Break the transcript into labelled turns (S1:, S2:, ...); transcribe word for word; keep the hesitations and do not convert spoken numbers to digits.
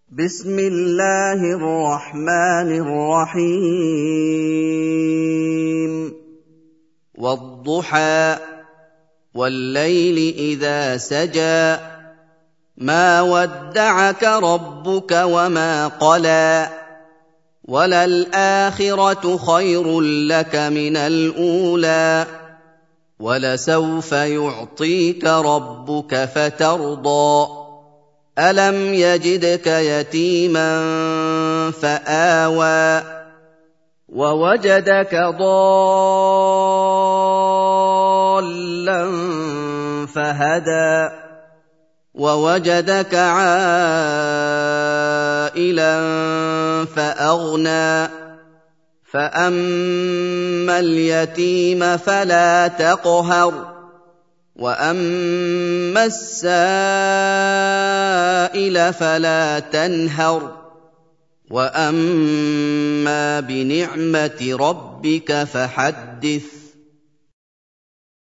S1: بسم الله الرحمن الرحيم والضحى والليل إذا سجى ما ودعك ربك وما قلى وللآخرة خير لك من الأولى ولسوف يعطيك ربك فترضى ألم يجدك يتيما فآوى ووجدك ضالا فهدى ووجدك عائلا فأغنى فأما اليتيم فلا تقهر وأما السائل فلا تنهر وأما بنعمة ربك فحدث